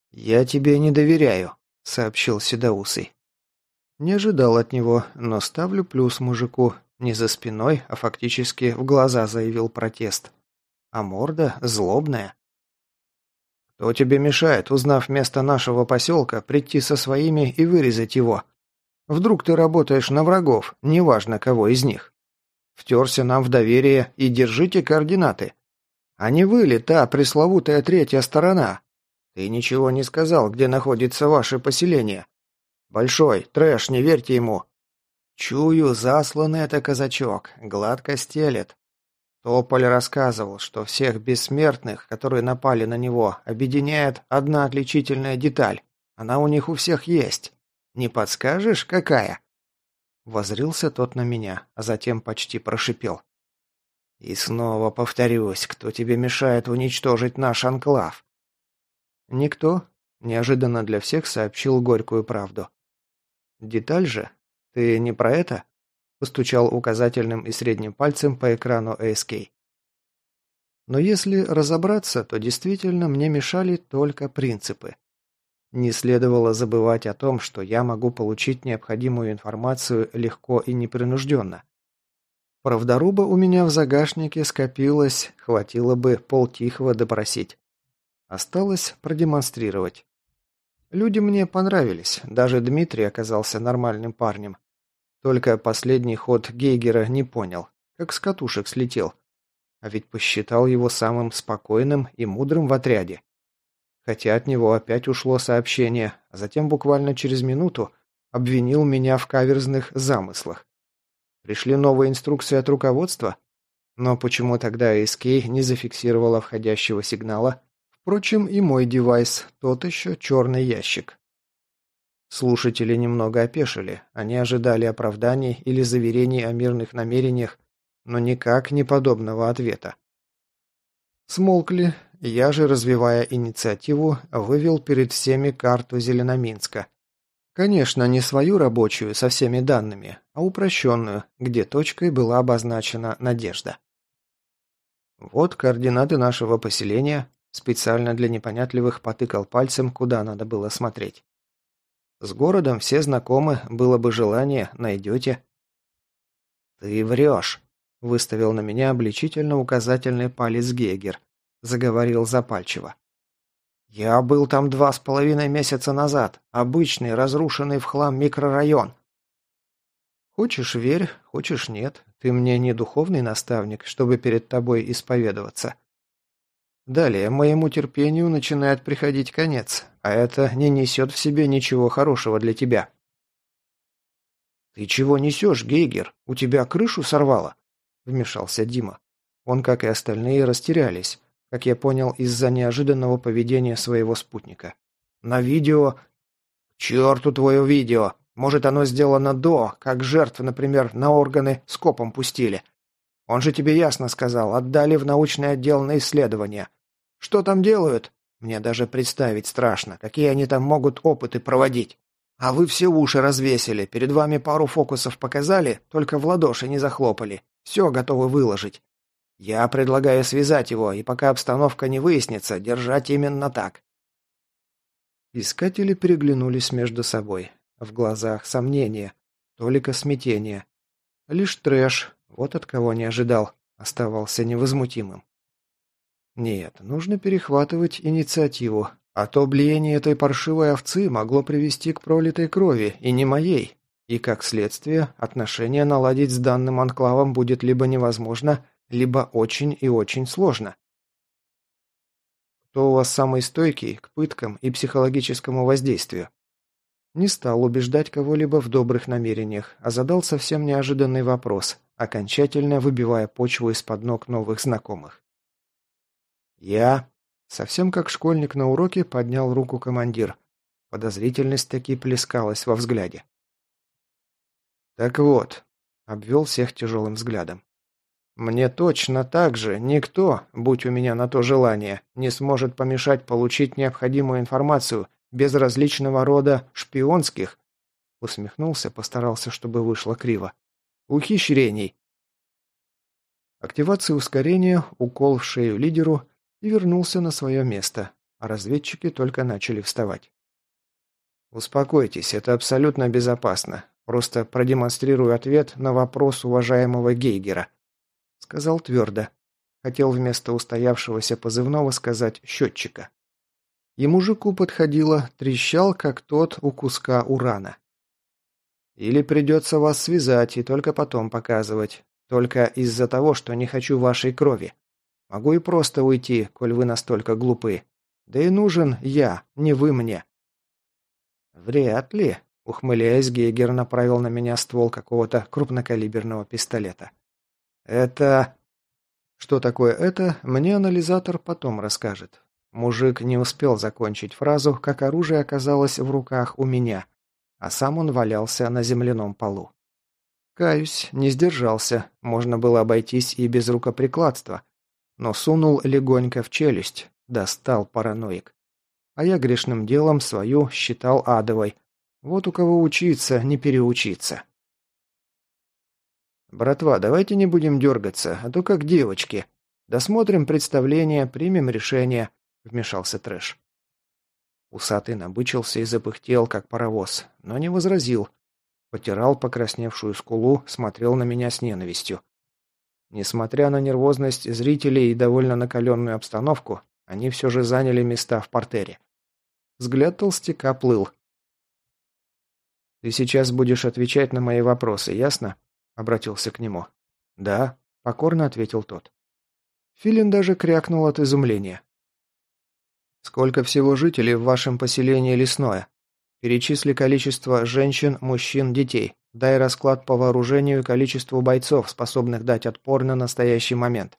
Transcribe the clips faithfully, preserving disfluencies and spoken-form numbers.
«Я тебе не доверяю», — сообщил Седоусый. Не ожидал от него, но ставлю плюс мужику. Не за спиной, а фактически в глаза заявил протест. А морда злобная. «Кто тебе мешает, узнав место нашего поселка, прийти со своими и вырезать его? Вдруг ты работаешь на врагов, неважно кого из них. Втерся нам в доверие и держите координаты. А не вы ли та пресловутая третья сторона? Ты ничего не сказал, где находится ваше поселение. Большой, трэш, не верьте ему. Чую, заслан это казачок, гладко стелет. Тополь рассказывал, что всех бессмертных, которые напали на него, объединяет одна отличительная деталь. Она у них у всех есть. Не подскажешь, какая?» Воззрился тот на меня, а затем почти прошипел. «И снова повторюсь, кто тебе мешает уничтожить наш анклав?» «Никто», — неожиданно для всех сообщил горькую правду. «Деталь же? Ты не про это?» Постучал указательным и средним пальцем по экрану эй эс кей. Но если разобраться, то действительно мне мешали только принципы. Не следовало забывать о том, что я могу получить необходимую информацию легко и непринужденно. Правдоруба у меня в загашнике скопилось, хватило бы полтихого допросить. Осталось продемонстрировать. Люди мне понравились, даже Дмитрий оказался нормальным парнем. Только последний ход Гейгера не понял, как с катушек слетел. А ведь посчитал его самым спокойным и мудрым в отряде. Хотя от него опять ушло сообщение, а затем буквально через минуту обвинил меня в каверзных замыслах. Пришли новые инструкции от руководства? Но почему тогда эй эс кей не зафиксировала входящего сигнала? Впрочем, и мой девайс, тот еще черный ящик. Слушатели немного опешили, они ожидали оправданий или заверений о мирных намерениях, но никак не подобного ответа. Смолкли, я же, развивая инициативу, вывел перед всеми карту Зеленоминска. Конечно, не свою рабочую со всеми данными, а упрощенную, где точкой была обозначена Надежда. Вот координаты нашего поселения, специально для непонятливых потыкал пальцем, куда надо было смотреть. С городом все знакомы, было бы желание, найдете. «Ты врешь», — выставил на меня обличительно указательный палец Гейгер. Заговорил запальчиво. «Я был там два с половиной месяца назад. Обычный, разрушенный в хлам микрорайон». «Хочешь — верь, хочешь — нет. Ты мне не духовный наставник, чтобы перед тобой исповедоваться». Далее моему терпению начинает приходить конец, а это не несет в себе ничего хорошего для тебя. «Ты чего несешь, Гейгер? У тебя крышу сорвало?» — вмешался Дима. Он, как и остальные, растерялись, как я понял, из-за неожиданного поведения своего спутника. «На видео...» «К черту твое видео! Может, оно сделано до, как жертв, например, на органы скопом пустили. Он же тебе ясно сказал, отдали в научный отдел на исследования. Что там делают? Мне даже представить страшно, какие они там могут опыты проводить. А вы все уши развесили, перед вами пару фокусов показали, только в ладоши не захлопали. Все готовы выложить. Я предлагаю связать его, и пока обстановка не выяснится, держать именно так». Искатели переглянулись между собой. В глазах сомнения, толика смятения. Лишь трэш, вот от кого не ожидал, оставался невозмутимым. Нет, нужно перехватывать инициативу, а то блеяние этой паршивой овцы могло привести к пролитой крови, и не моей. И, как следствие, отношения наладить с данным анклавом будет либо невозможно, либо очень и очень сложно. Кто у вас самый стойкий к пыткам и психологическому воздействию? Не стал убеждать кого-либо в добрых намерениях, а задал совсем неожиданный вопрос, окончательно выбивая почву из-под ног новых знакомых. «Я...» Совсем как школьник на уроке поднял руку командир. Подозрительность таки плескалась во взгляде. «Так вот», — обвел всех тяжелым взглядом. «Мне точно так же никто, будь у меня на то желание, не сможет помешать получить необходимую информацию без различного рода шпионских», — усмехнулся, постарался, чтобы вышло криво, — «ухищрений». Активация ускорения, укол в шею лидеру и вернулся на свое место. а разведчики только начали вставать. «Успокойтесь, это абсолютно безопасно. Просто продемонстрирую ответ на вопрос уважаемого Гейгера», — сказал твердо. Хотел вместо устоявшегося позывного сказать «счетчика». И мужику подходило, трещал, как тот у куска урана. «Или придется вас связать и только потом показывать. Только из-за того, что не хочу вашей крови. Могу и просто уйти, коль вы настолько глупы. Да и нужен я, не вы мне». «Вряд ли», — ухмыляясь, Гейгер направил на меня ствол какого-то крупнокалиберного пистолета. «Это...» Что такое это, мне анализатор потом расскажет. Мужик не успел закончить фразу, как оружие оказалось в руках у меня, а сам он валялся на земляном полу. Каюсь, не сдержался, можно было обойтись и без рукоприкладства, но сунул легонько в челюсть, достал параноик. А я грешным делом свою считал адовой. Вот у кого учиться, не переучиться. «Братва, давайте не будем дергаться, а то как девочки. Досмотрим представление, примем решение», — вмешался Трэш. Усатый набычился и запыхтел, как паровоз, но не возразил. Потирал покрасневшую скулу, смотрел на меня с ненавистью. Несмотря на нервозность зрителей и довольно накаленную обстановку, они все же заняли места в партере. Взгляд толстяка плыл. «Ты сейчас будешь отвечать на мои вопросы, ясно?» — обратился к нему. «Да», — покорно ответил тот. Филин даже крякнул от изумления. «Сколько всего жителей в вашем поселении Лесное? Перечисли количество женщин, мужчин, детей. Дай расклад по вооружению и количеству бойцов, способных дать отпор на настоящий момент».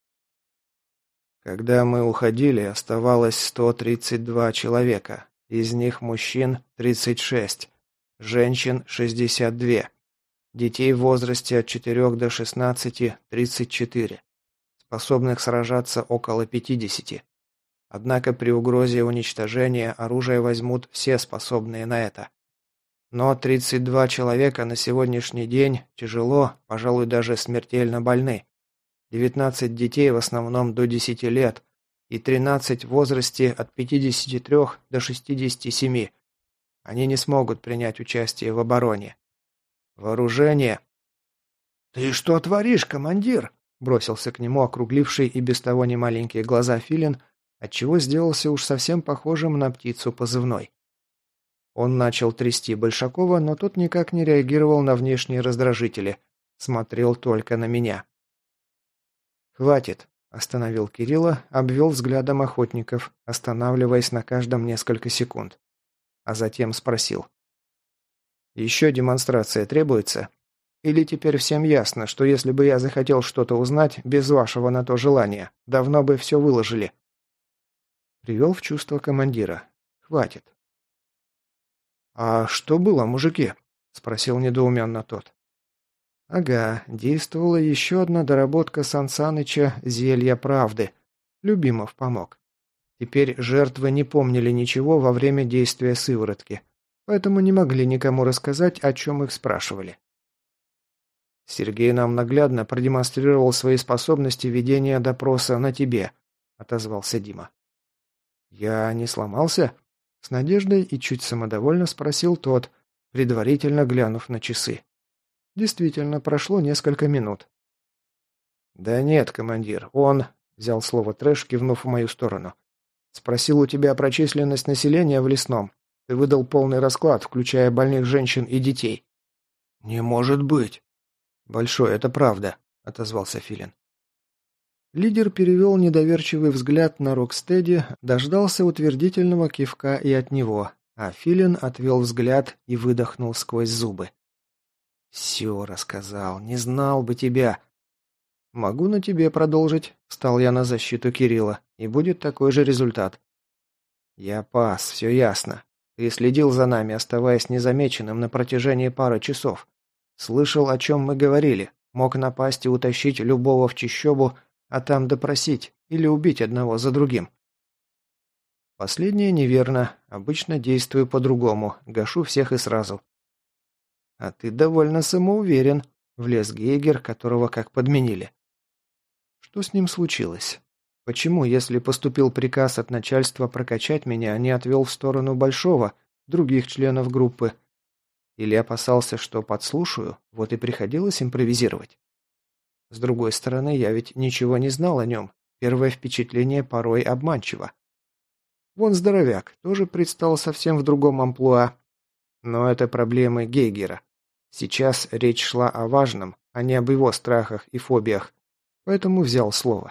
Когда мы уходили, оставалось сто тридцать два человека. Из них мужчин тридцать шесть, женщин шестьдесят два, детей в возрасте от четырёх до шестнадцати тридцать четыре, способных сражаться около пятидесяти. Однако при угрозе уничтожения оружие возьмут все способные на это. Но тридцать два человека на сегодняшний день тяжело, пожалуй, даже смертельно больны. девятнадцать детей в основном до десяти лет и тринадцать в возрасте от пятидесяти трёх до шестидесяти семи. Они не смогут принять участие в обороне. Вооружение... «Ты что творишь, командир?» — бросился к нему округливший и без того немаленькие глаза Филин, отчего сделался уж совсем похожим на птицу позывной. Он начал трясти Большакова, но тот никак не реагировал на внешние раздражители, смотрел только на меня. «Хватит», — остановил Кирилла, обвел взглядом охотников, останавливаясь на каждом несколько секунд. А затем спросил. «Еще демонстрация требуется? Или теперь всем ясно, что если бы я захотел что-то узнать, без вашего на то желания, давно бы все выложили?» Привел в чувство командира. «Хватит». «А что было, мужики?» — спросил недоуменно тот. Ага, действовала еще одна доработка Сан Саныча «Зелья правды». Любимов помог. Теперь жертвы не помнили ничего во время действия сыворотки, поэтому не могли никому рассказать, о чем их спрашивали. «Сергей нам наглядно продемонстрировал свои способности ведения допроса на тебе», — отозвался Дима. «Я не сломался?» — с надеждой и чуть самодовольно спросил тот, предварительно глянув на часы. Действительно, прошло несколько минут. «Да нет, командир, он...» — взял слово Трэш, кивнув в мою сторону. «Спросил у тебя про численность населения в Лесном. Ты выдал полный расклад, включая больных женщин и детей». «Не может быть!» «Большой, это правда», — отозвался Филин. Лидер перевел недоверчивый взгляд на Рокстеди, дождался утвердительного кивка и от него, а Филин отвел взгляд и выдохнул сквозь зубы. «Все рассказал, не знал бы тебя». «Могу на тебе продолжить», — встал я на защиту Кирилла, и будет такой же результат. «Я пас, все ясно. Ты следил за нами, оставаясь незамеченным на протяжении пары часов. Слышал, о чем мы говорили, мог напасть и утащить любого в чащобу, а там допросить или убить одного за другим». Последнее неверно, обычно действую по-другому, гашу всех и сразу. «А ты довольно самоуверен», — влез Гейгер, которого как подменили. Что с ним случилось? Почему, если поступил приказ от начальства прокачать меня, не отвел в сторону Большого, других членов группы? Или опасался, что подслушаю, вот и приходилось импровизировать? С другой стороны, я ведь ничего не знал о нем. Первое впечатление порой обманчиво. Вон здоровяк, тоже предстал совсем в другом амплуа. Но это проблемы Гейгера. Сейчас речь шла о важном, а не об его страхах и фобиях. Поэтому взял слово.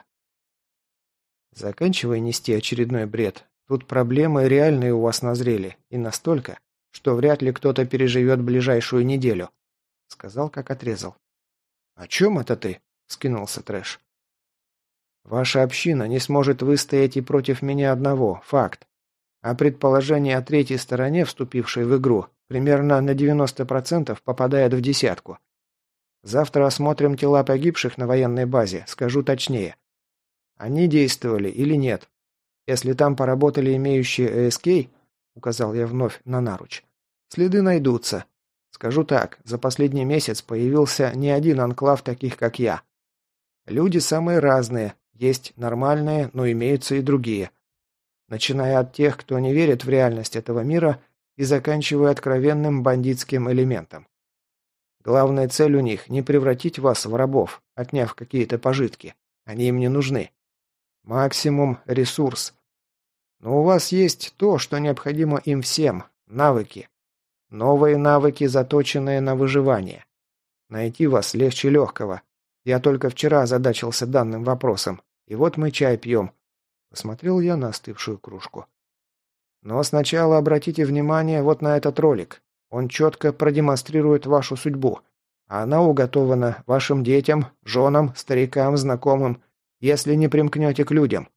Заканчивай нести очередной бред. Тут проблемы реальные у вас назрели. И настолько, что вряд ли кто-то переживет ближайшую неделю. Сказал, как отрезал. «О чем это ты?» — вскинулся Трэш. «Ваша община не сможет выстоять и против меня одного. Факт. А предположение о третьей стороне, вступившей в игру, примерно на девяносто процентов попадает в десятку. Завтра осмотрим тела погибших на военной базе, скажу точнее. Они действовали или нет? Если там поработали имеющие эй эс кей, указал я вновь на наруч, следы найдутся. Скажу так, за последний месяц появился не один анклав таких, как я. Люди самые разные, есть нормальные, но имеются и другие. Начиная от тех, кто не верит в реальность этого мира, и заканчивая откровенным бандитским элементом. Главная цель у них – не превратить вас в рабов, отняв какие-то пожитки. Они им не нужны. Максимум – ресурс. Но у вас есть то, что необходимо им всем – навыки. Новые навыки, заточенные на выживание. Найти вас легче легкого. Я только вчера озадачился данным вопросом. И вот мы чай пьем. Посмотрел я на остывшую кружку. Но сначала обратите внимание вот на этот ролик. Он четко продемонстрирует вашу судьбу. А она уготована вашим детям, женам, старикам, знакомым, если не примкнете к людям.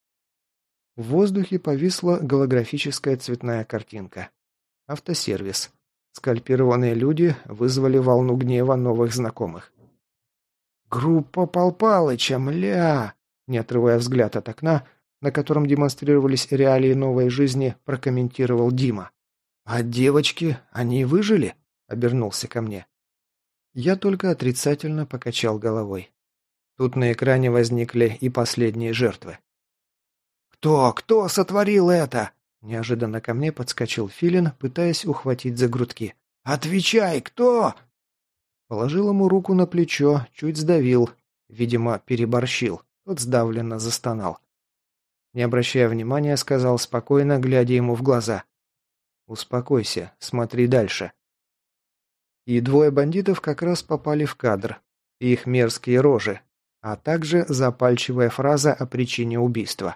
В воздухе повисла голографическая цветная картинка. Автосервис. Скальпированные люди вызвали волну гнева новых знакомых. «Группа Пал Палыча, мля!» Не отрывая взгляд от окна, на котором демонстрировались реалии новой жизни, прокомментировал Дима. «А девочки, они выжили?» — обернулся ко мне. Я только отрицательно покачал головой. Тут на экране возникли и последние жертвы. «Кто? Кто сотворил это?» Неожиданно ко мне подскочил Филин, пытаясь ухватить за грудки. «Отвечай, кто?» Положил ему руку на плечо, чуть сдавил. Видимо, переборщил. Тот сдавленно застонал. Не обращая внимания, сказал спокойно, глядя ему в глаза. «Успокойся, смотри дальше». И двое бандитов как раз попали в кадр. Их мерзкие рожи, а также запальчивая фраза о причине убийства.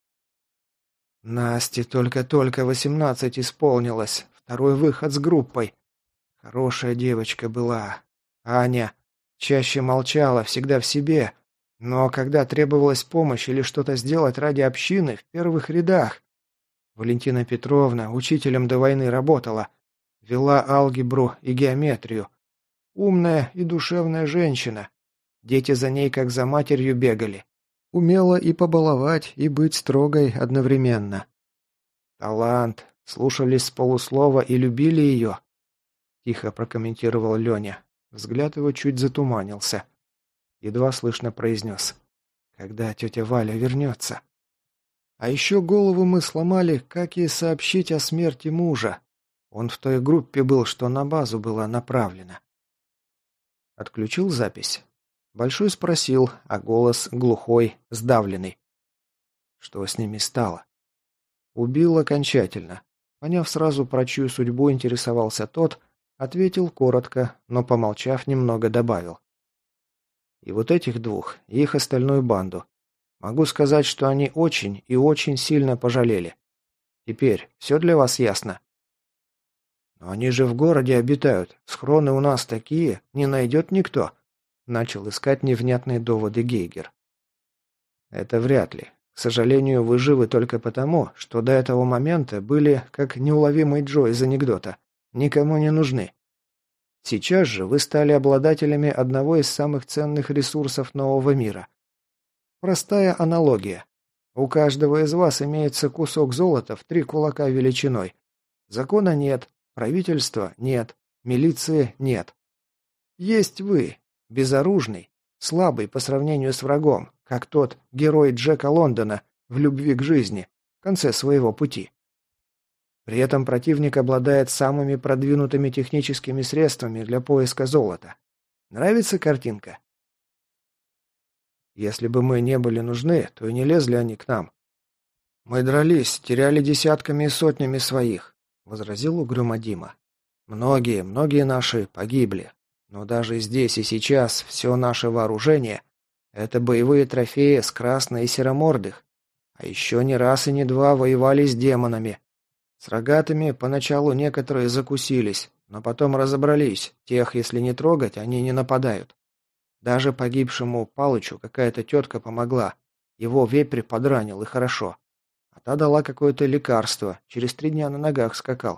«Насте только-только восемнадцать исполнилось. Второй выход с группой. Хорошая девочка была. Аня. Чаще молчала, всегда в себе. Но когда требовалась помощь или что-то сделать ради общины, в первых рядах. Валентина Петровна учителем до войны работала. Вела алгебру и геометрию. Умная и душевная женщина. Дети за ней как за матерью бегали. Умела и побаловать, и быть строгой одновременно. Талант. Слушались с полуслова и любили ее. Тихо прокомментировал Леня. Взгляд его чуть затуманился. Едва слышно произнес. Когда тетя Валя вернется? А еще голову мы сломали, как ей сообщить о смерти мужа. Он в той группе был, что на базу была направлена. Отключил запись. Большой спросил, а голос глухой, сдавленный. Что с ними стало? Убил окончательно. Поняв сразу, про чью судьбу интересовался тот, ответил коротко, но, помолчав, немного добавил. И вот этих двух, и их остальную банду. Могу сказать, что они очень и очень сильно пожалели. Теперь все для вас ясно? Но они же в городе обитают. Схроны у нас такие, не найдет никто. Начал искать невнятные доводы Гейгер. Это вряд ли. К сожалению, вы живы только потому, что до этого момента были как неуловимый Джо из анекдота. Никому не нужны. Сейчас же вы стали обладателями одного из самых ценных ресурсов нового мира. Простая аналогия. У каждого из вас имеется кусок золота в три кулака величиной. Закона нет, правительства нет, милиции нет. Есть вы, безоружный, слабый по сравнению с врагом, как тот герой Джека Лондона в «Любви к жизни» в конце своего пути. При этом противник обладает самыми продвинутыми техническими средствами для поиска золота. Нравится картинка? Если бы мы не были нужны, то и не лезли они к нам. Мы дрались, теряли десятками и сотнями своих, возразил угрюмо Дима. Многие, многие наши погибли. Но даже здесь и сейчас все наше вооружение – это боевые трофеи с красной и серомордых. А еще не раз и не два воевали с демонами. С рогатыми поначалу некоторые закусились, но потом разобрались. Тех, если не трогать, они не нападают. Даже погибшему Палычу какая-то тетка помогла. Его вепрь подранил, и хорошо. А та дала какое-то лекарство. Через три дня на ногах скакал.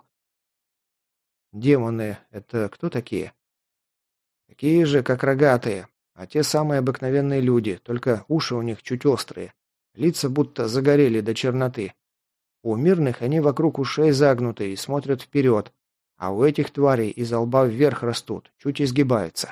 Демоны – это кто такие? Такие же, как рогатые. А те самые обыкновенные люди, только уши у них чуть острые. Лица будто загорели до черноты. У мирных они вокруг ушей загнуты и смотрят вперед, а у этих тварей изо лба вверх растут, чуть изгибаются.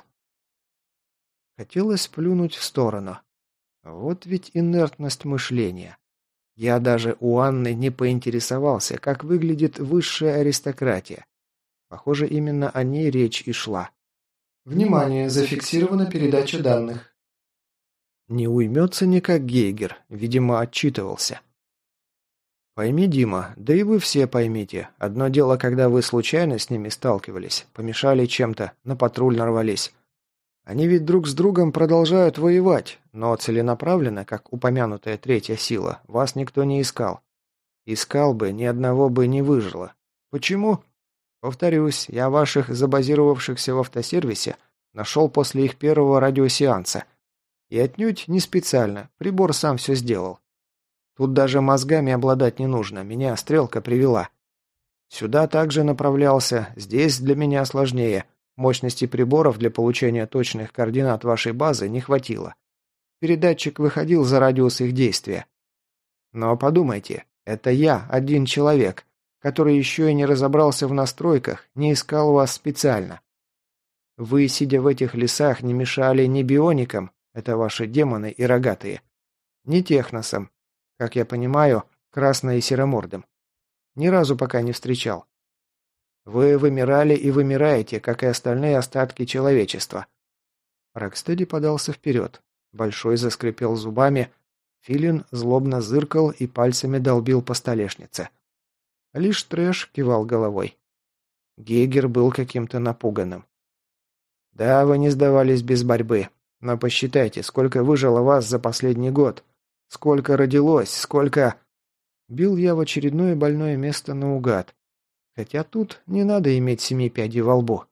Хотелось плюнуть в сторону. Вот ведь инертность мышления. Я даже у Анны не поинтересовался, как выглядит высшая аристократия. Похоже, именно о ней речь и шла. Внимание, зафиксирована передача данных. Не уймется никак Гейгер, видимо, отчитывался. Пойми, Дима, да и вы все поймите. Одно дело, когда вы случайно с ними сталкивались, помешали чем-то, на патруль нарвались. Они ведь друг с другом продолжают воевать, но целенаправленно, как упомянутая третья сила, вас никто не искал. Искал бы, ни одного бы не выжило. Почему? Повторюсь, я ваших забазировавшихся в автосервисе нашел после их первого радиосеанса. И отнюдь не специально, прибор сам все сделал. Тут даже мозгами обладать не нужно, меня стрелка привела. Сюда также направлялся, здесь для меня сложнее. Мощности приборов для получения точных координат вашей базы не хватило. Передатчик выходил за радиус их действия. Но подумайте, это я, один человек, который еще и не разобрался в настройках, не искал вас специально. Вы, сидя в этих лесах, не мешали ни бионикам, это ваши демоны и рогатые, ни техносам, как я понимаю, красно- и серомордым. Ни разу пока не встречал. Вы вымирали и вымираете, как и остальные остатки человечества. Рокстеди подался вперед. Большой заскрипел зубами. Филин злобно зыркал и пальцами долбил по столешнице. Лишь Трэш кивал головой. Гейгер был каким-то напуганным. Да, вы не сдавались без борьбы. Но посчитайте, сколько выжило вас за последний год. Сколько родилось, сколько... Бил я в очередное больное место наугад. Хотя тут не надо иметь семи пядей во лбу.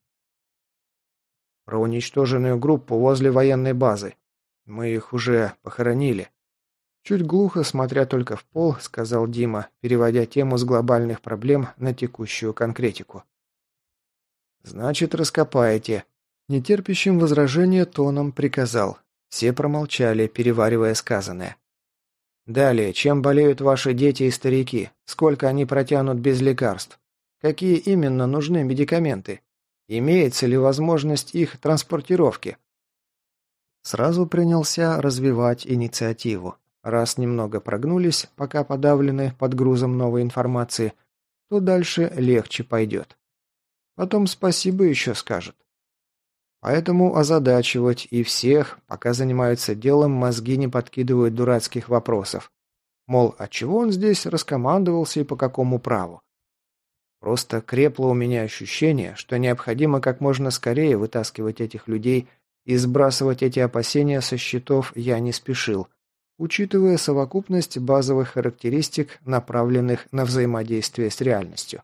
Про уничтоженную группу возле военной базы. Мы их уже похоронили. Чуть глухо, смотря только в пол, сказал Дима, переводя тему с глобальных проблем на текущую конкретику. Значит, раскопаете. Нетерпящим возражения тоном приказал. Все промолчали, переваривая сказанное. Далее, чем болеют ваши дети и старики? Сколько они протянут без лекарств? Какие именно нужны медикаменты? Имеется ли возможность их транспортировки? Сразу принялся развивать инициативу. Раз немного прогнулись, пока подавлены под грузом новой информации, то дальше легче пойдет. Потом спасибо еще скажет. Поэтому озадачивать и всех, пока занимаются делом, мозги не подкидывают дурацких вопросов. Мол, отчего он здесь раскомандовался и по какому праву? Просто крепло у меня ощущение, что необходимо как можно скорее вытаскивать этих людей и сбрасывать эти опасения со счетов я не спешил, учитывая совокупность базовых характеристик, направленных на взаимодействие с реальностью.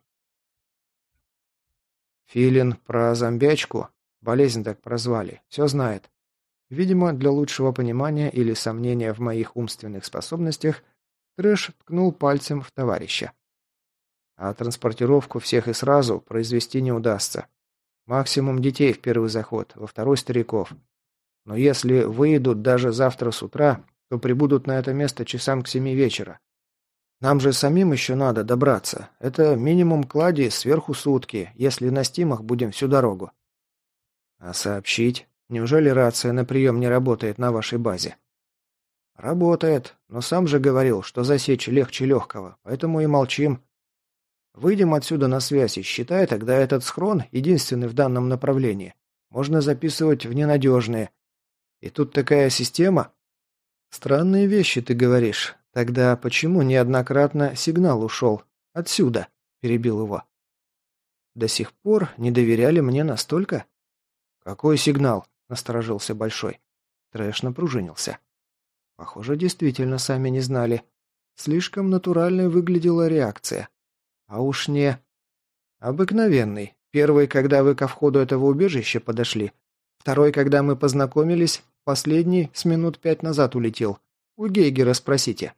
Филин про зомбячку, болезнь так прозвали, все знает. Видимо, для лучшего понимания или сомнения в моих умственных способностях, Трэш ткнул пальцем в товарища. А транспортировку всех и сразу произвести не удастся. Максимум детей в первый заход, во второй стариков. Но если выйдут даже завтра с утра, то прибудут на это место часам к семи вечера. Нам же самим еще надо добраться. Это минимум клади сверху сутки, если на стимах будем всю дорогу. А сообщить? Неужели рация на прием не работает на вашей базе? «Работает, но сам же говорил, что засечь легче легкого, поэтому и молчим. Выйдем отсюда на связь и считай тогда этот схрон единственный в данном направлении. Можно записывать в ненадежные. И тут такая система...» «Странные вещи ты говоришь. Тогда почему неоднократно сигнал ушел? Отсюда?» – перебил его. «До сих пор не доверяли мне настолько?» «Какой сигнал?» – насторожился Большой. Трэш напружинился. Похоже, действительно сами не знали. Слишком натуральной выглядела реакция. А уж не... Обыкновенный. Первый, когда вы ко входу этого убежища подошли. Второй, когда мы познакомились. Последний с минут пять назад улетел. У Гейгера спросите.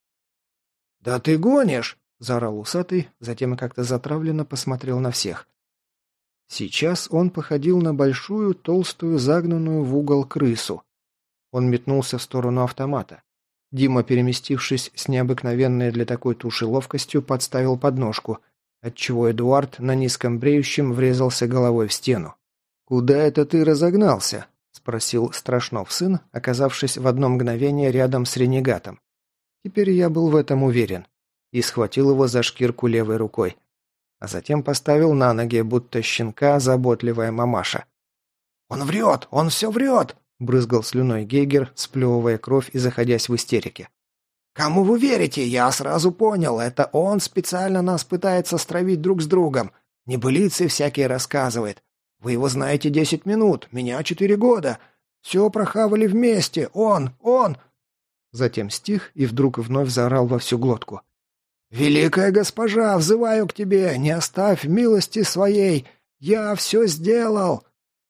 «Да ты гонишь!» – заорал усатый, затем как-то затравленно посмотрел на всех. Сейчас он походил на большую, толстую, загнанную в угол крысу. Он метнулся в сторону автомата. Дима, переместившись с необыкновенной для такой туши ловкостью, подставил подножку, отчего Эдуард на низком бреющем врезался головой в стену. «Куда это ты разогнался?» – спросил Страшнов сын, оказавшись в одно мгновение рядом с ренегатом. Теперь я был в этом уверен. И схватил его за шкирку левой рукой. А затем поставил на ноги, будто щенка, заботливая мамаша. «Он врет! Он все врет!» – брызгал слюной Гейгер, сплевывая кровь и заходясь в истерике. «Кому вы верите? Я сразу понял. Это он специально нас пытается стравить друг с другом. Небылицы всякие рассказывает. Вы его знаете десять минут, меня четыре года. Все прохавали вместе. Он! Он!» Затем стих и вдруг вновь заорал во всю глотку. «Великая госпожа, взываю к тебе, не оставь милости своей! Я все сделал!»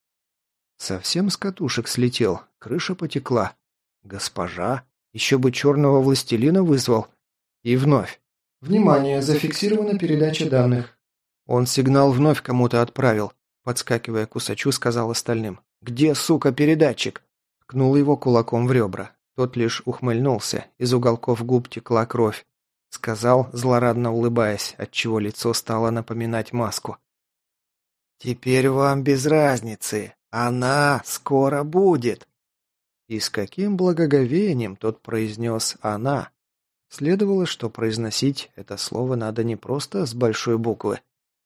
Совсем с катушек слетел, крыша потекла. «Госпожа? Еще бы черного властелина вызвал!» И вновь. «Внимание, зафиксирована передача данных». Он сигнал вновь кому-то отправил, подскакивая к усачу, сказал остальным. «Где, сука, передатчик?» Ткнул его кулаком в ребра. Тот лишь ухмыльнулся, из уголков губ текла кровь. Сказал, злорадно улыбаясь, отчего лицо стало напоминать маску. «Теперь вам без разницы. Она скоро будет». И с каким благоговением тот произнес «она». Следовало, что произносить это слово надо не просто с большой буквы.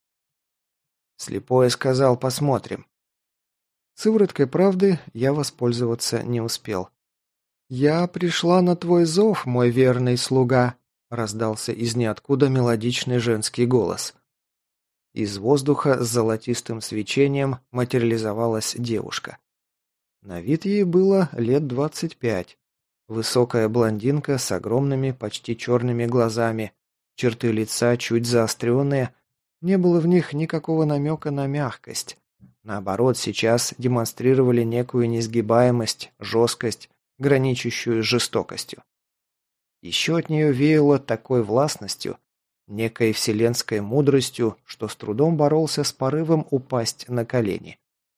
Слепой сказал «посмотрим». Сывороткой правды я воспользоваться не успел. «Я пришла на твой зов, мой верный слуга», — раздался из ниоткуда мелодичный женский голос. Из воздуха с золотистым свечением материализовалась девушка. На вид ей было лет двадцать пять. Высокая блондинка с огромными, почти черными глазами, черты лица чуть заостренные, не было в них никакого намека на мягкость. Наоборот, сейчас демонстрировали некую несгибаемость, жесткость, граничащую с жестокостью. Еще от нее веяло такой властностью, некой вселенской мудростью, что с трудом боролся с порывом упасть на колени.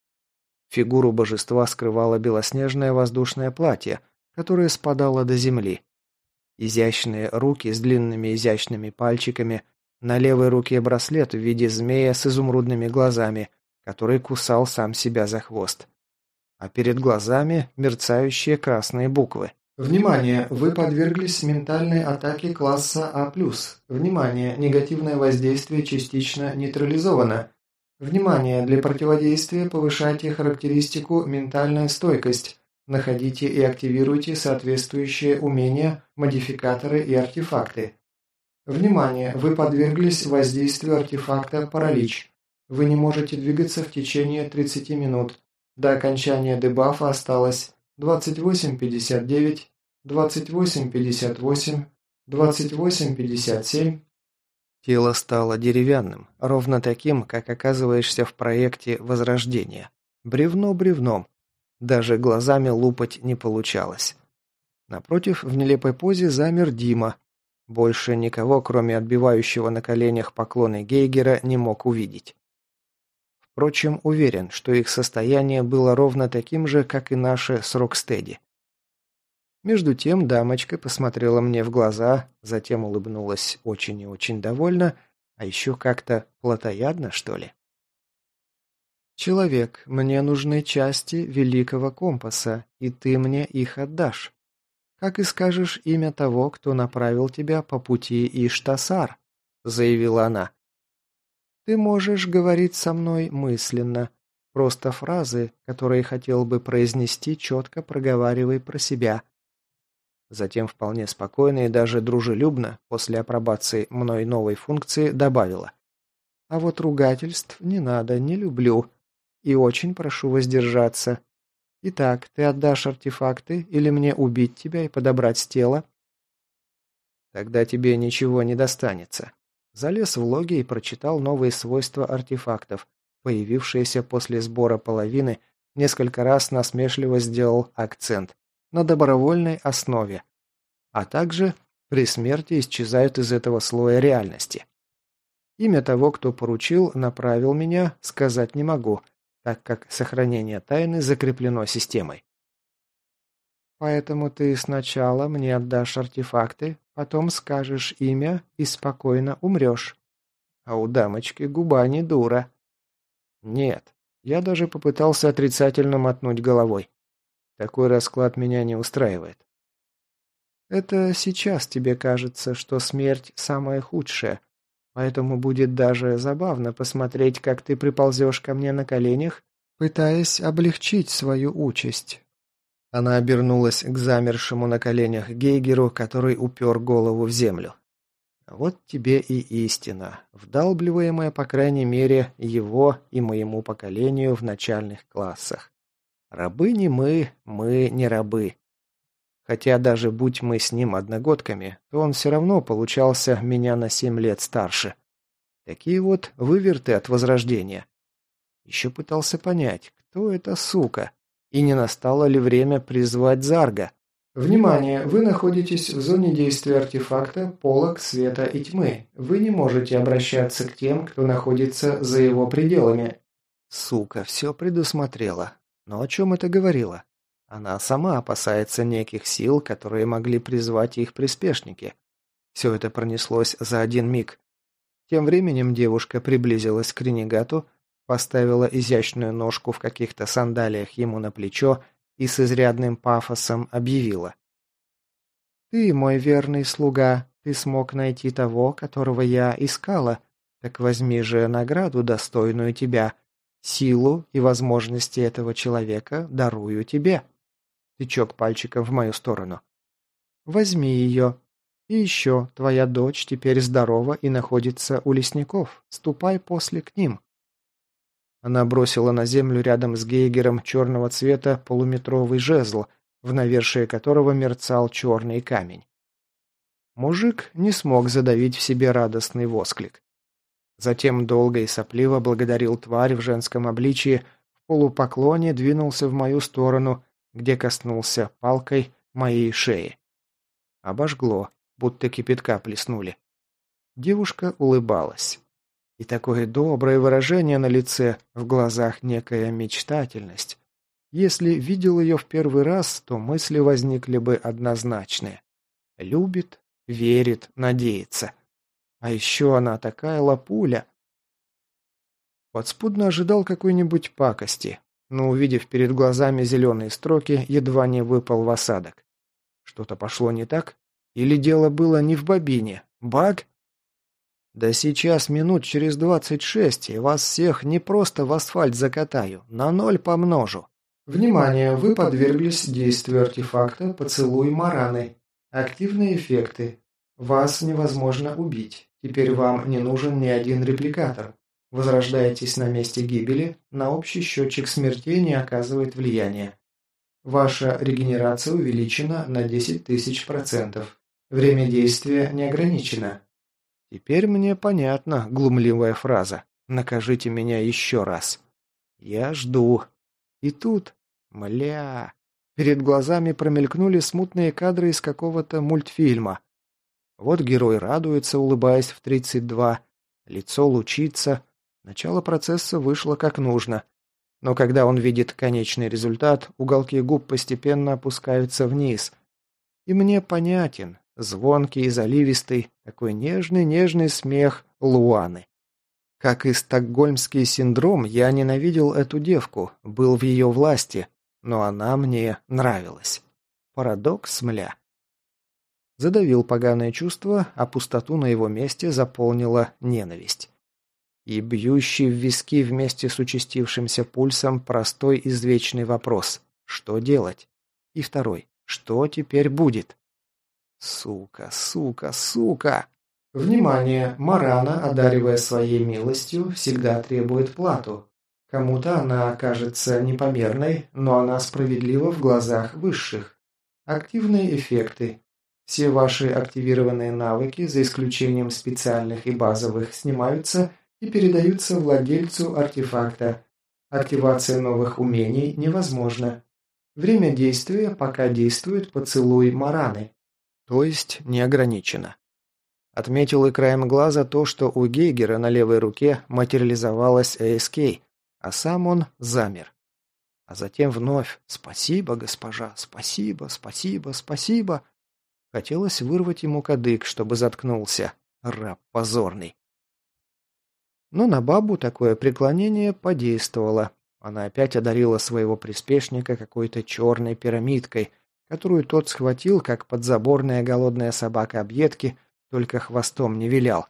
Фигуру божества скрывало белоснежное воздушное платье, которое спадало до земли. Изящные руки с длинными изящными пальчиками, на левой руке браслет в виде змея с изумрудными глазами, который кусал сам себя за хвост. А перед глазами мерцающие красные буквы. Внимание! Вы подверглись ментальной атаке класса А+. Внимание! Негативное воздействие частично нейтрализовано. Внимание! Для противодействия повышайте характеристику «Ментальная стойкость». Находите и активируйте соответствующие умения, модификаторы и артефакты. Внимание! Вы подверглись воздействию артефакта «Паралич». Вы не можете двигаться в течение тридцати минут. До окончания дебафа осталось двадцать восемь пятьдесят девять, двадцать восемь пятьдесят восемь, двадцать восемь пятьдесят семь. Тело стало деревянным, ровно таким, как оказываешься в проекте Возрождения. Бревно бревном. Даже глазами лупать не получалось. Напротив, в нелепой позе замер Дима. Больше никого, кроме отбивающего на коленях поклоны Гейгера, не мог увидеть. Впрочем, уверен, что их состояние было ровно таким же, как и наше с Рокстеди. Между тем дамочка посмотрела мне в глаза, затем улыбнулась очень и очень довольно, а еще как-то плотоядно, что ли. «Человек, мне нужны части Великого Компаса, и ты мне их отдашь». как и скажешь имя того, кто направил тебя по пути Иштасар», — заявила она. «Ты можешь говорить со мной мысленно. Просто фразы, которые хотел бы произнести, четко проговаривай про себя». Затем вполне спокойно и даже дружелюбно, после апробации мной новой функции, добавила. «А вот ругательств не надо, не люблю. И очень прошу воздержаться. Итак, ты отдашь артефакты или мне убить тебя и подобрать с тела?» «Тогда тебе ничего не достанется». Залез в логи и прочитал новые свойства артефактов, появившиеся после сбора половины, несколько раз насмешливо сделал акцент на добровольной основе, а также при смерти исчезают из этого слоя реальности. Имя того, кто поручил, направил меня, сказать не могу, так как сохранение тайны закреплено системой. «Поэтому ты сначала мне отдашь артефакты, потом скажешь имя и спокойно умрешь. А у дамочки губа не дура». «Нет». Я даже попытался отрицательно мотнуть головой. Такой расклад меня не устраивает. «Это сейчас тебе кажется, что смерть самая худшая, поэтому будет даже забавно посмотреть, как ты приползешь ко мне на коленях, пытаясь облегчить свою участь». Она обернулась к замершему на коленях Гейгеру, который упер голову в землю. Вот тебе и истина, вдалбливаемая, по крайней мере, его и моему поколению в начальных классах. Рабы не мы, мы не рабы. Хотя даже будь мы с ним одногодками, то он все равно получался меня на семь лет старше. Такие вот выверты от возрождения. Еще пытался понять, кто эта сука, и не настало ли время призвать Зарга. Внимание! Вы находитесь в зоне действия артефакта «Полог света и тьмы». Вы не можете обращаться к тем, кто находится за его пределами. Сука, все предусмотрела. Но о чем это говорило? Она сама опасается неких сил, которые могли призвать их приспешники. Все это пронеслось за один миг. Тем временем девушка приблизилась к ренегату, поставила изящную ножку в каких-то сандалиях ему на плечо и с изрядным пафосом объявила. «Ты, мой верный слуга, ты смог найти того, которого я искала, так возьми же награду, достойную тебя. Силу и возможности этого человека дарую тебе». Тычок пальчиком в мою сторону. «Возьми ее. И еще, твоя дочь теперь здорова и находится у лесников. Ступай после к ним». Она бросила на землю рядом с Гейгером черного цвета полуметровый жезл, в навершие которого мерцал черный камень. Мужик не смог задавить в себе радостный восклик. Затем долго и сопливо благодарил тварь в женском обличии, в полупоклоне двинулся в мою сторону, где коснулся палкой моей шеи. Обожгло, будто кипятка плеснули. Девушка улыбалась. И такое доброе выражение на лице, в глазах некая мечтательность. Если видел ее в первый раз, то мысли возникли бы однозначные. Любит, верит, надеется. А еще она такая лапуля. Подспудно ожидал какой-нибудь пакости, но, увидев перед глазами зеленые строки, едва не выпал в осадок. Что-то пошло не так? Или дело было не в бобине? Баг? Да сейчас минут через двадцать шесть, и вас всех не просто в асфальт закатаю, на ноль помножу. Внимание! Вы подверглись действию артефакта «Поцелуй Мараны». Активные эффекты. Вас невозможно убить. Теперь вам не нужен ни один репликатор. Возрождаетесь на месте гибели, на общий счетчик смертей не оказывает влияния. Ваша регенерация увеличена на десять тысяч процентов. Время действия не ограничено. Теперь мне понятна глумливая фраза «накажите меня еще раз». Я жду. И тут, мля, перед глазами промелькнули смутные кадры из какого-то мультфильма. Вот герой радуется, улыбаясь в тридцать два, лицо лучится, начало процесса вышло как нужно. Но когда он видит конечный результат, уголки губ постепенно опускаются вниз. И мне понятен звонкий и заливистый, такой нежный-нежный смех Луаны. Как и стокгольмский синдром, я ненавидел эту девку, был в ее власти, но она мне нравилась. Парадокс, мля. Задавил поганое чувство, а пустоту на его месте заполнила ненависть. И бьющий в виски вместе с участившимся пульсом простой извечный вопрос «Что делать?» И второй «Что теперь будет?» Сука, сука, сука! Внимание! Марана, одаривая своей милостью, всегда требует плату. Кому-то она окажется непомерной, но она справедлива в глазах высших. Активные эффекты. Все ваши активированные навыки, за исключением специальных и базовых, снимаются и передаются владельцу артефакта. Активация новых умений невозможна. Время действия, пока действует поцелуй Мараны. То есть не ограничено. Отметил и краем глаза то, что у Гейгера на левой руке материализовалась эй эс кей, а сам он замер. А затем вновь «Спасибо, госпожа, спасибо, спасибо, спасибо». Хотелось вырвать ему кадык, чтобы заткнулся. Раб позорный. Но на бабу такое преклонение подействовало. Она опять одарила своего приспешника какой-то черной пирамидкой, которую тот схватил, как подзаборная голодная собака объедки, только хвостом не вилял.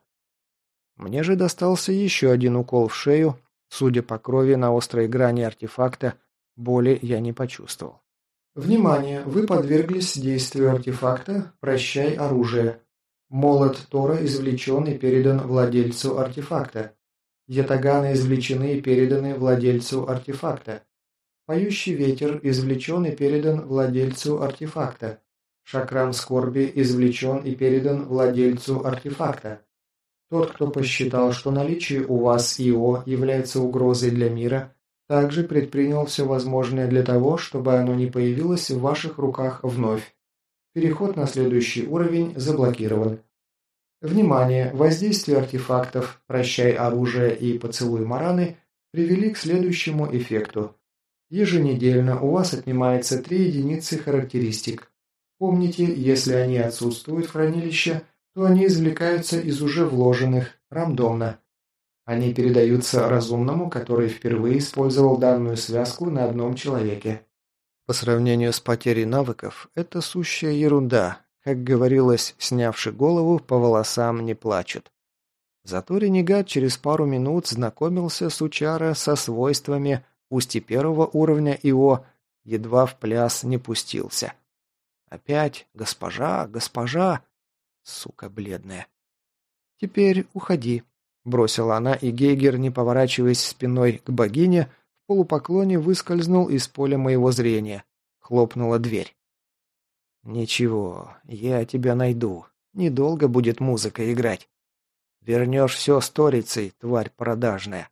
Мне же достался еще один укол в шею. Судя по крови на острой грани артефакта, боли я не почувствовал. Внимание! Вы подверглись действию артефакта «Прощай оружие». Молот Тора извлечен и передан владельцу артефакта. Ятаганы извлечены и переданы владельцу артефакта. Поющий ветер извлечен и передан владельцу артефакта. Шакрам скорби извлечен и передан владельцу артефакта. Тот, кто посчитал, что наличие у вас ИО является угрозой для мира, также предпринял все возможное для того, чтобы оно не появилось в ваших руках вновь. Переход на следующий уровень заблокирован. Внимание! Воздействие артефактов «Прощай оружие» и «Поцелуй Мараны» привели к следующему эффекту. Еженедельно у вас отнимается три единицы характеристик. Помните, если они отсутствуют в хранилище, то они извлекаются из уже вложенных рандомно. Они передаются разумному, который впервые использовал данную связку на одном человеке. По сравнению с потерей навыков, это сущая ерунда. Как говорилось, снявши голову, по волосам не плачут. Зато ренегат через пару минут знакомился с Учара со свойствами, пусть и первого уровня ИО, едва в пляс не пустился. Опять «Госпожа, госпожа!» Сука бледная. «Теперь уходи», — бросила она, и Гейгер, не поворачиваясь спиной к богине, в полупоклоне выскользнул из поля моего зрения. Хлопнула дверь. «Ничего, я тебя найду. Недолго будет музыка играть. Вернешь все сторицей, тварь продажная».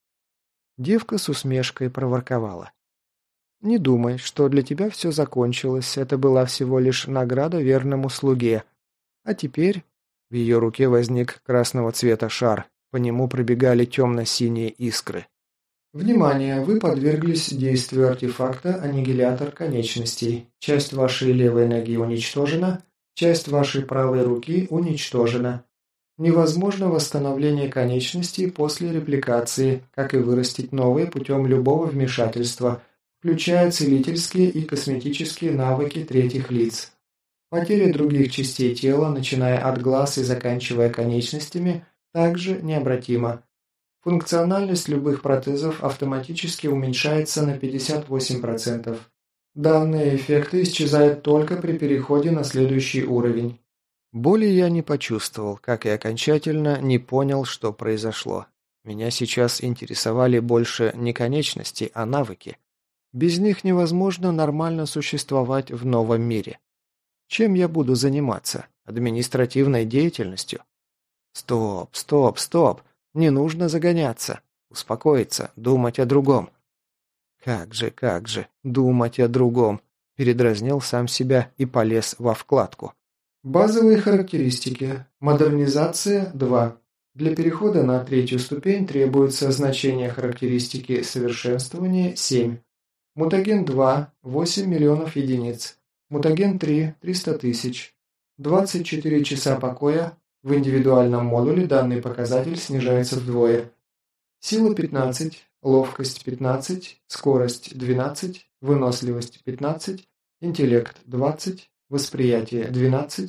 Девка с усмешкой проворковала. «Не думай, что для тебя все закончилось. Это была всего лишь награда верному слуге. А теперь...» В ее руке возник красного цвета шар. По нему пробегали темно-синие искры. Внимание! Вы подверглись действию артефакта «Аннигилятор конечностей». Часть вашей левой ноги уничтожена, часть вашей правой руки уничтожена. Невозможно восстановление конечностей после репликации, как и вырастить новые путем любого вмешательства, включая целительские и косметические навыки третьих лиц. Потеря других частей тела, начиная от глаз и заканчивая конечностями, также необратима. Функциональность любых протезов автоматически уменьшается на пятьдесят восемь процентов. Данные эффекты исчезают только при переходе на следующий уровень. Боли я не почувствовал, как и окончательно не понял, что произошло. Меня сейчас интересовали больше не конечности, а навыки. Без них невозможно нормально существовать в новом мире. Чем я буду заниматься? Административной деятельностью? Стоп, стоп, стоп. Не нужно загоняться. Успокоиться, думать о другом. Как же, как же, думать о другом. Передразнил сам себя и полез во вкладку. Базовые характеристики. Модернизация два. Для перехода на третью ступень требуется значение характеристики совершенствования семь. Мутаген два – восемь миллионов единиц. Мутаген три – триста тысяч. двадцать четыре часа покоя. В индивидуальном модуле данный показатель снижается вдвое. Сила пятнадцать, ловкость пятнадцать, скорость двенадцать, выносливость пятнадцать, интеллект двадцать, восприятие двенадцать,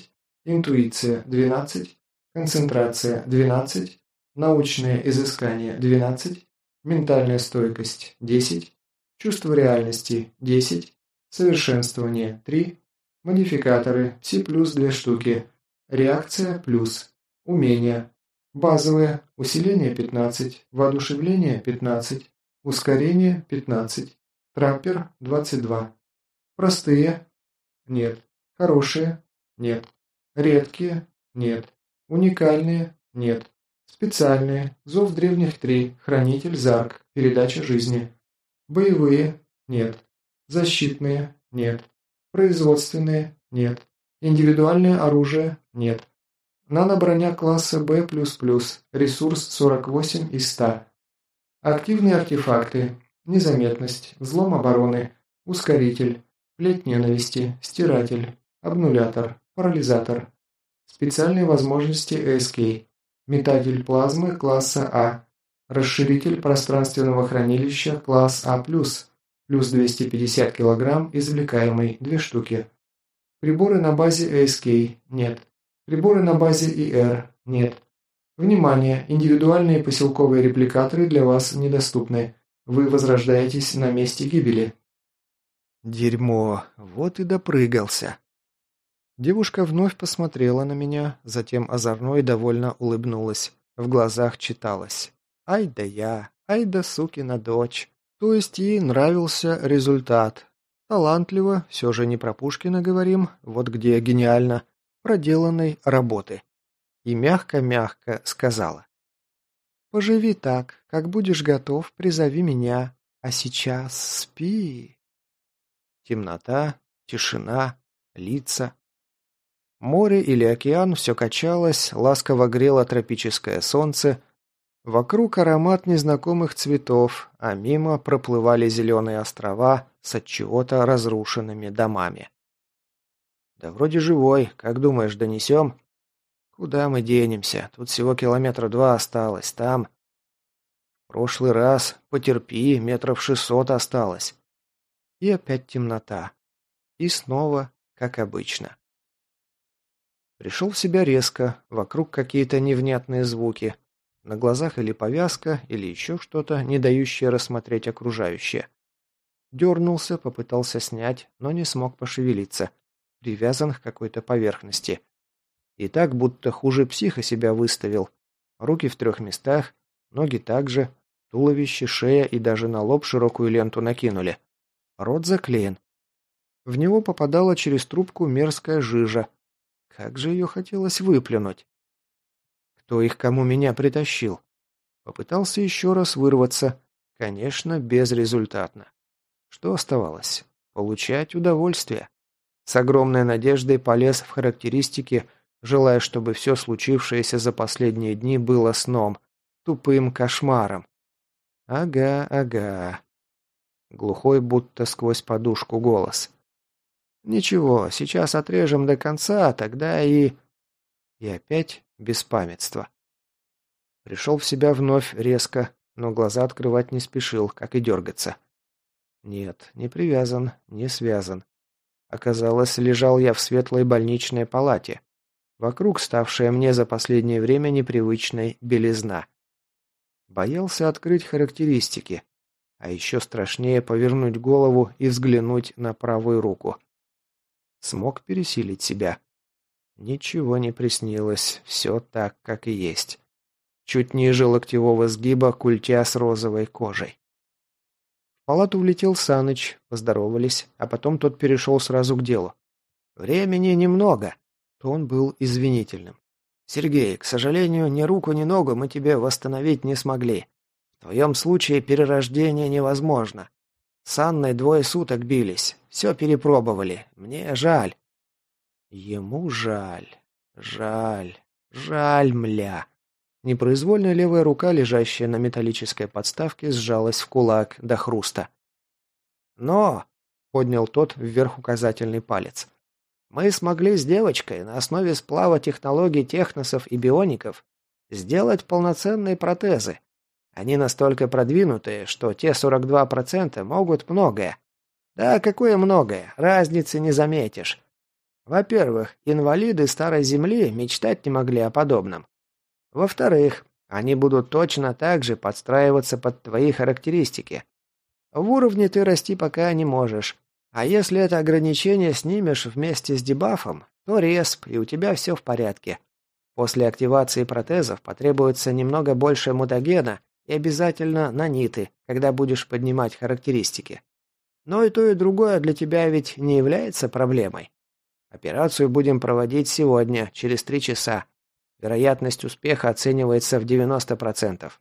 интуиция – двенадцать, концентрация – двенадцать, научные изыскания – двенадцать, ментальная стойкость – десять, чувство реальности – десять, совершенствование – три, модификаторы – Пси плюс две штуки, реакция плюс, умения, базовые, усиление пятнадцать, воодушевление пятнадцать, ускорение пятнадцать, траппер двадцать два, простые – нет, хорошие – нет, редкие – нет, уникальные – нет, специальные – зов древних три, хранитель Зарк, передача жизни, боевые – нет, защитные – нет, производственные – нет, индивидуальное оружие – нет. Нано-броня класса Б++, ресурс сорок восемь из ста. Активные артефакты. Незаметность, взлом обороны, ускоритель, плеть ненависти, стиратель, обнулятор, парализатор. Специальные возможности эй эс кей. Метатель плазмы класса А. Расширитель пространственного хранилища класс А+, плюс двести пятьдесят килограмм, извлекаемый, две штуки. Приборы на базе эй эс кей. Нет. Приборы на базе и эр. Нет. Внимание! Индивидуальные поселковые репликаторы для вас недоступны. Вы возрождаетесь на месте гибели. Дерьмо. Вот и допрыгался. Девушка вновь посмотрела на меня, затем озорно и довольно улыбнулась. В глазах читалось: «Ай да я, ай да сукина дочь». То есть ей нравился результат. Талантливо, все же не про Пушкина говорим, вот где гениально, проделанной работы. И мягко-мягко сказала: «Поживи так, как будешь готов, призови меня, а сейчас спи». Темнота, тишина, лица. Море или океан все качалось, ласково грело тропическое солнце. Вокруг аромат незнакомых цветов, а мимо проплывали зеленые острова с отчего-то разрушенными домами. «Да вроде живой, как думаешь, донесем?» «Куда мы денемся? Тут всего километра два осталось, там...» «Прошлый раз, потерпи, метров шестьсот осталось». И опять темнота. И снова, как обычно. Пришел в себя резко, вокруг какие-то невнятные звуки. На глазах или повязка, или еще что-то, не дающее рассмотреть окружающее. Дернулся, попытался снять, но не смог пошевелиться. Привязан к какой-то поверхности. И так, будто хуже психа себя выставил. Руки в трех местах, ноги также, туловище, шея и даже на лоб широкую ленту накинули. Рот заклеен. В него попадала через трубку мерзкая жижа. Как же ее хотелось выплюнуть. Кто их кому меня притащил? Попытался еще раз вырваться. Конечно, безрезультатно. Что оставалось? Получать удовольствие. С огромной надеждой полез в характеристики, желая, чтобы все случившееся за последние дни было сном, тупым кошмаром. Ага, ага. Глухой, будто сквозь подушку голос. Ничего, сейчас отрежем до конца, тогда и... И опять беспамятство. Пришел в себя вновь резко, но глаза открывать не спешил, как и дергаться. Нет, не привязан, не связан. Оказалось, лежал я в светлой больничной палате. Вокруг ставшая мне за последнее время непривычной белизна. Боялся открыть характеристики. А еще страшнее повернуть голову и взглянуть на правую руку. Смог пересилить себя. Ничего не приснилось, все так, как и есть. Чуть ниже локтевого сгиба культя с розовой кожей. В палату влетел Саныч, поздоровались, а потом тот перешел сразу к делу. «Времени немного». Тон был извинительным. «Сергей, к сожалению, ни руку, ни ногу мы тебе восстановить не смогли. В твоем случае перерождение невозможно. С Анной двое суток бились, все перепробовали. Мне жаль». Ему жаль, жаль, жаль, мля. Непроизвольно левая рука, лежащая на металлической подставке, сжалась в кулак до хруста. «Но!» — поднял тот вверх указательный палец. «Мы смогли с девочкой на основе сплава технологий техносов и биоников сделать полноценные протезы. Они настолько продвинутые, что те сорок два процента могут многое. Да какое многое, разницы не заметишь. Во-первых, инвалиды старой земли мечтать не могли о подобном. Во-вторых, они будут точно так же подстраиваться под твои характеристики. В уровне ты расти пока не можешь. А если это ограничение снимешь вместе с дебафом, то респ, и у тебя все в порядке. После активации протезов потребуется немного больше мутагена и обязательно наниты, когда будешь поднимать характеристики. Но и то, и другое для тебя ведь не является проблемой. Операцию будем проводить сегодня, через три часа. Вероятность успеха оценивается в девяносто процентов.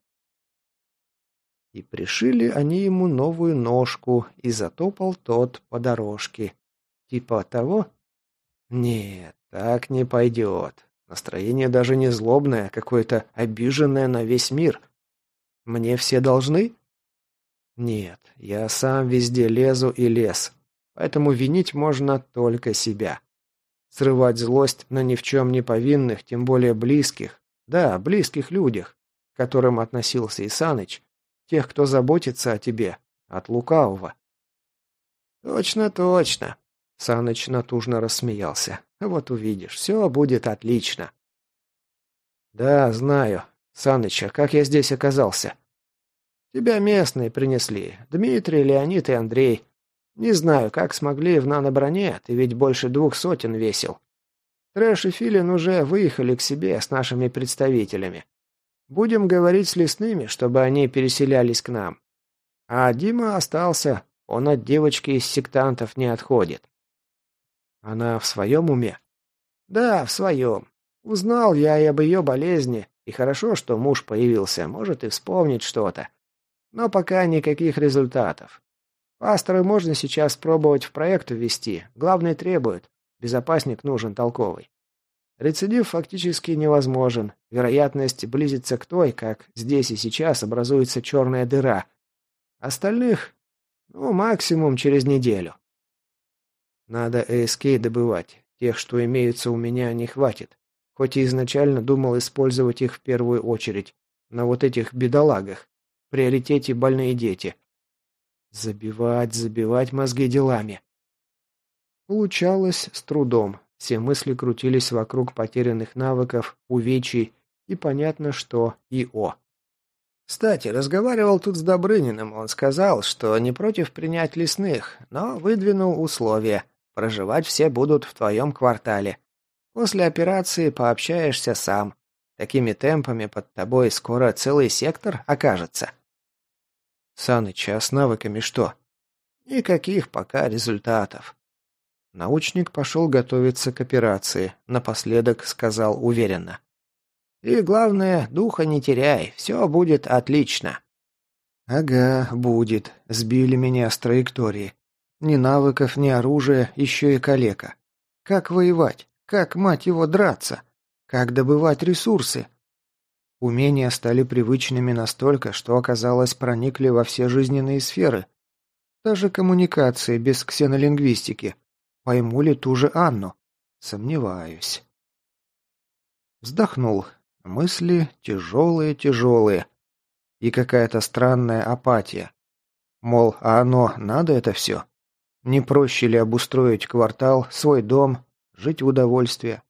И пришили они ему новую ножку, и затопал тот по дорожке. Типа того? Нет, так не пойдет. Настроение даже не злобное, какое-то обиженное на весь мир. Мне все должны? Нет, я сам везде лезу и лез. Поэтому винить можно только себя. Срывать злость на ни в чем не повинных, тем более близких, да, близких людях, к которым относился и Саныч, тех, кто заботится о тебе, от лукавого. Точно, точно. Саныч натужно рассмеялся. Вот увидишь, все будет отлично. Да, знаю. Саныч, а как я здесь оказался? Тебя местные принесли. Дмитрий, Леонид и Андрей. Не знаю, как смогли в наноброне, ты ведь больше двух сотен весил. Трэш и Филин уже выехали к себе с нашими представителями. Будем говорить с лесными, чтобы они переселялись к нам. А Дима остался, он от девочки из сектантов не отходит. Она в своем уме? Да, в своем. Узнал я и об ее болезни, и хорошо, что муж появился, может и вспомнить что-то. Но пока никаких результатов. Пастора можно сейчас пробовать в проект ввести, главное требует. Безопасник нужен толковый. Рецидив фактически невозможен, вероятность близится к той, как здесь и сейчас образуется черная дыра. Остальных, ну, максимум через неделю. Надо эй эс кей добывать, тех, что имеются у меня, не хватит. Хоть и изначально думал использовать их в первую очередь, на вот этих бедолагах, в приоритете больные дети. Забивать, забивать мозги делами. Получалось с трудом. Все мысли крутились вокруг потерянных навыков, увечий и понятно что и о. Кстати, разговаривал тут с Добрыниным. Он сказал, что не против принять лесных, но выдвинул условия. Проживать все будут в твоем квартале. После операции пообщаешься сам. Такими темпами под тобой скоро целый сектор окажется. Саныч, а с навыками что? Никаких пока результатов. Научник пошел готовиться к операции, напоследок сказал уверенно. И главное, духа не теряй, все будет отлично. Ага, будет. Сбили меня с траектории. Ни навыков, ни оружия, еще и калека. Как воевать? Как, мать его, драться? Как добывать ресурсы? Умения стали привычными настолько, что, оказалось, проникли во все жизненные сферы. Даже коммуникации без ксенолингвистики. Пойму ли ту же Анну? Сомневаюсь. Вздохнул. Мысли тяжелые-тяжелые. И какая-то странная апатия. Мол, а оно надо это все? Не проще ли обустроить квартал, свой дом, жить в удовольствие?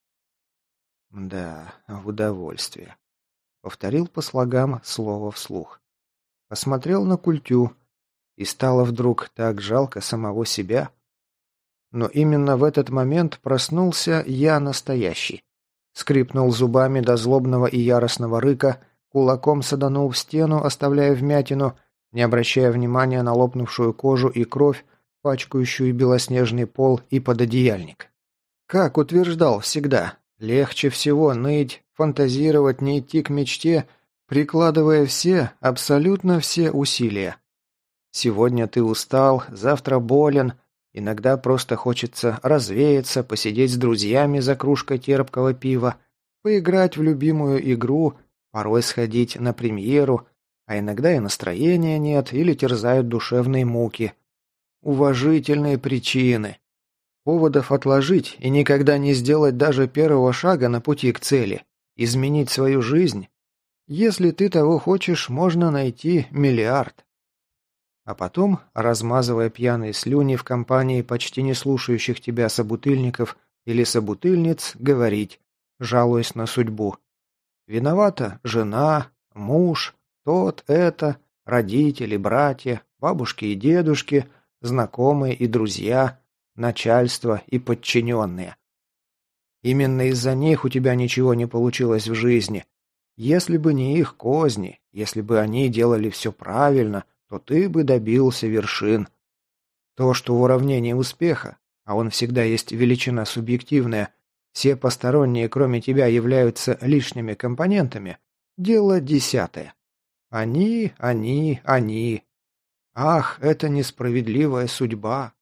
Да, в удовольствие. Повторил по слогам слово вслух. Посмотрел на культю. И стало вдруг так жалко самого себя. Но именно в этот момент проснулся я настоящий. Скрипнул зубами до злобного и яростного рыка, кулаком саданул в стену, оставляя вмятину, не обращая внимания на лопнувшую кожу и кровь, пачкающую белоснежный пол и пододеяльник. Как утверждал всегда, легче всего ныть, фантазировать, не идти к мечте, прикладывая все, абсолютно все усилия. Сегодня ты устал, завтра болен, иногда просто хочется развеяться, посидеть с друзьями за кружкой терпкого пива, поиграть в любимую игру, порой сходить на премьеру, а иногда и настроения нет или терзают душевные муки. Уважительные причины. Поводов отложить и никогда не сделать даже первого шага на пути к цели. Изменить свою жизнь. Если ты того хочешь, можно найти миллиард. А потом, размазывая пьяные слюни в компании почти не слушающих тебя собутыльников, или собутыльниц говорить, жалуясь на судьбу. Виновата жена, муж, тот, это, родители, братья, бабушки и дедушки, знакомые и друзья, начальство и подчиненные. Именно из-за них у тебя ничего не получилось в жизни. Если бы не их козни, если бы они делали все правильно, то ты бы добился вершин. То, что в уравнении успеха, а он всегда есть величина субъективная, все посторонние, кроме тебя, являются лишними компонентами, дело десятое. Они, они, они. Ах, это несправедливая судьба.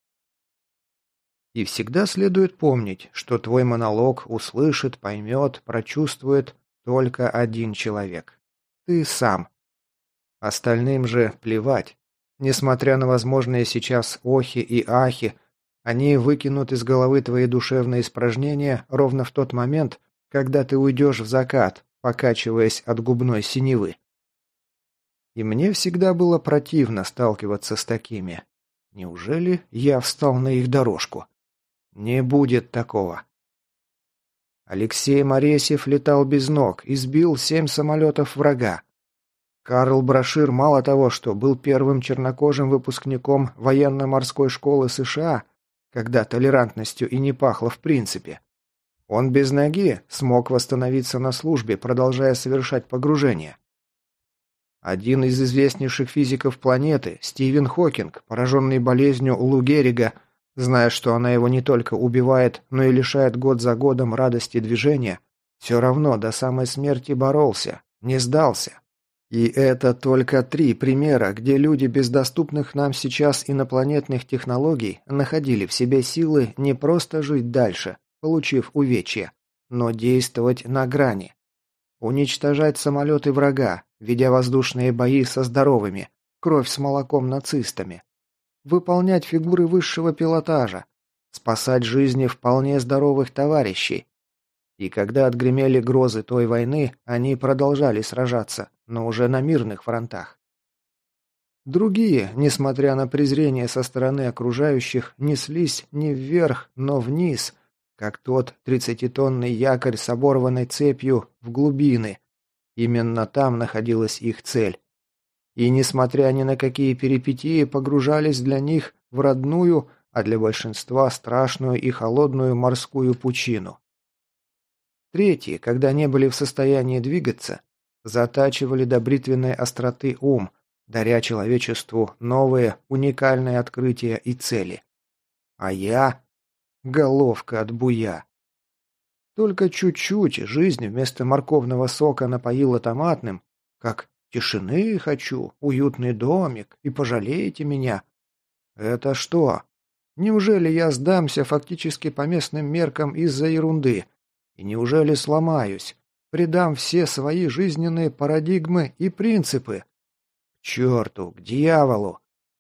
И всегда следует помнить, что твой монолог услышит, поймет, прочувствует только один человек. Ты сам. Остальным же плевать. Несмотря на возможные сейчас охи и ахи, они выкинут из головы твои душевные испражнения ровно в тот момент, когда ты уйдешь в закат, покачиваясь от губной синевы. И мне всегда было противно сталкиваться с такими. Неужели я встал на их дорожку? Не будет такого. Алексей Моресьев летал без ног и сбил семь самолетов врага. Карл Брашир мало того, что был первым чернокожим выпускником военно-морской школы США, когда толерантностью и не пахло в принципе, он без ноги смог восстановиться на службе, продолжая совершать погружение. Один из известнейших физиков планеты, Стивен Хокинг, пораженный болезнью Лу Геррига, зная, что она его не только убивает, но и лишает год за годом радости движения, все равно до самой смерти боролся, не сдался. И это только три примера, где люди без доступных нам сейчас инопланетных технологий находили в себе силы не просто жить дальше, получив увечья, но действовать на грани. Уничтожать самолеты врага, ведя воздушные бои со здоровыми, кровь с молоком нацистами. Выполнять фигуры высшего пилотажа, спасать жизни вполне здоровых товарищей. И когда отгремели грозы той войны, они продолжали сражаться, но уже на мирных фронтах. Другие, несмотря на презрение со стороны окружающих, неслись не вверх, но вниз, как тот тридцатитонный якорь с оборванной цепью в глубины. Именно там находилась их цель. И, несмотря ни на какие перипетии, погружались для них в родную, а для большинства страшную и холодную морскую пучину. Третьи, когда не были в состоянии двигаться, затачивали до бритвенной остроты ум, даря человечеству новые, уникальные открытия и цели. А я — головка от буя. Только чуть-чуть жизнь вместо морковного сока напоила томатным, как «тишины хочу, уютный домик, и пожалейте меня». Это что? Неужели я сдамся фактически по местным меркам из-за ерунды? И неужели сломаюсь, предам все свои жизненные парадигмы и принципы? К черту, к дьяволу!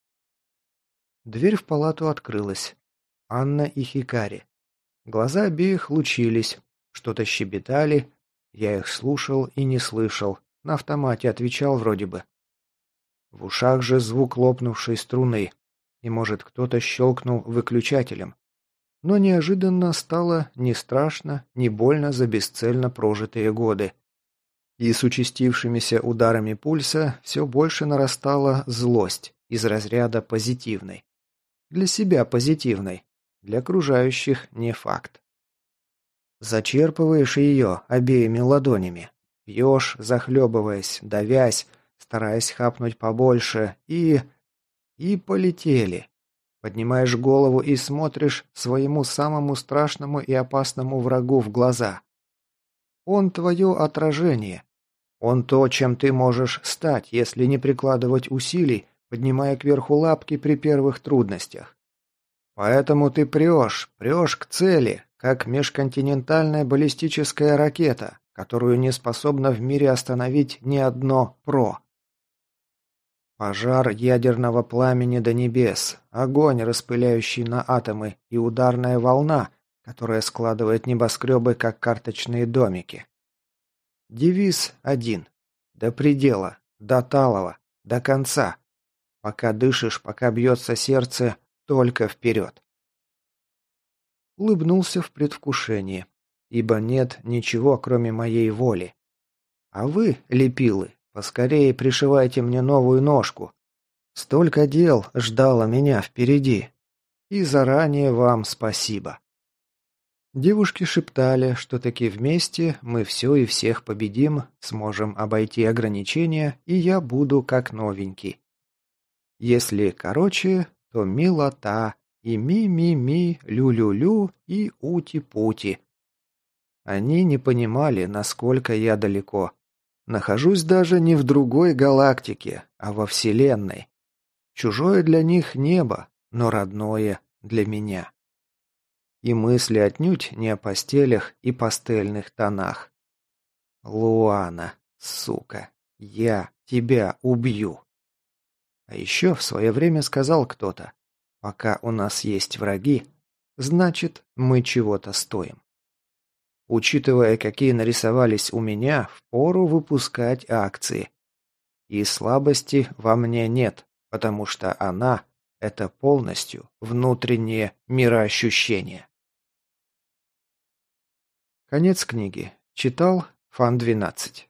Дверь в палату открылась. Анна и Хикари. Глаза обеих лучились, что-то щебетали. Я их слушал и не слышал, на автомате отвечал вроде бы. В ушах же звук лопнувшей струны, и, может, кто-то щелкнул выключателем. Но неожиданно стало ни страшно, ни больно за бесцельно прожитые годы. И с участившимися ударами пульса все больше нарастала злость из разряда позитивной. Для себя позитивной, для окружающих не факт. Зачерпываешь ее обеими ладонями, пьешь, захлебываясь, давясь, стараясь хапнуть побольше, и... и полетели. Поднимаешь голову и смотришь своему самому страшному и опасному врагу в глаза. Он твое отражение. Он то, чем ты можешь стать, если не прикладывать усилий, поднимая кверху лапки при первых трудностях. Поэтому ты прешь, прешь к цели, как межконтинентальная баллистическая ракета, которую не способна в мире остановить ни одно ПРО. Пожар ядерного пламени до небес, огонь, распыляющий на атомы, и ударная волна, которая складывает небоскребы, как карточные домики. Девиз один. До предела, до талого, до конца. Пока дышишь, пока бьется сердце, только вперед. Улыбнулся в предвкушении, ибо нет ничего, кроме моей воли. А вы, лепилы, поскорее пришивайте мне новую ножку. Столько дел ждало меня впереди. И заранее вам спасибо. Девушки шептали, что таки вместе мы все и всех победим, сможем обойти ограничения, и я буду как новенький. Если короче, то милота, и ми-ми-ми, лю-лю-лю, и ути-пути. Они не понимали, насколько я далеко. Нахожусь даже не в другой галактике, а во Вселенной. Чужое для них небо, но родное для меня. И мысли отнюдь не о постелях и пастельных тонах. Луана, сука, я тебя убью. А еще в свое время сказал кто-то, пока у нас есть враги, значит, мы чего-то стоим. Учитывая, какие нарисовались у меня, впору выпускать акции. И слабости во мне нет, потому что она – это полностью внутреннее мироощущение. Конец книги. Читал Фан двенадцать.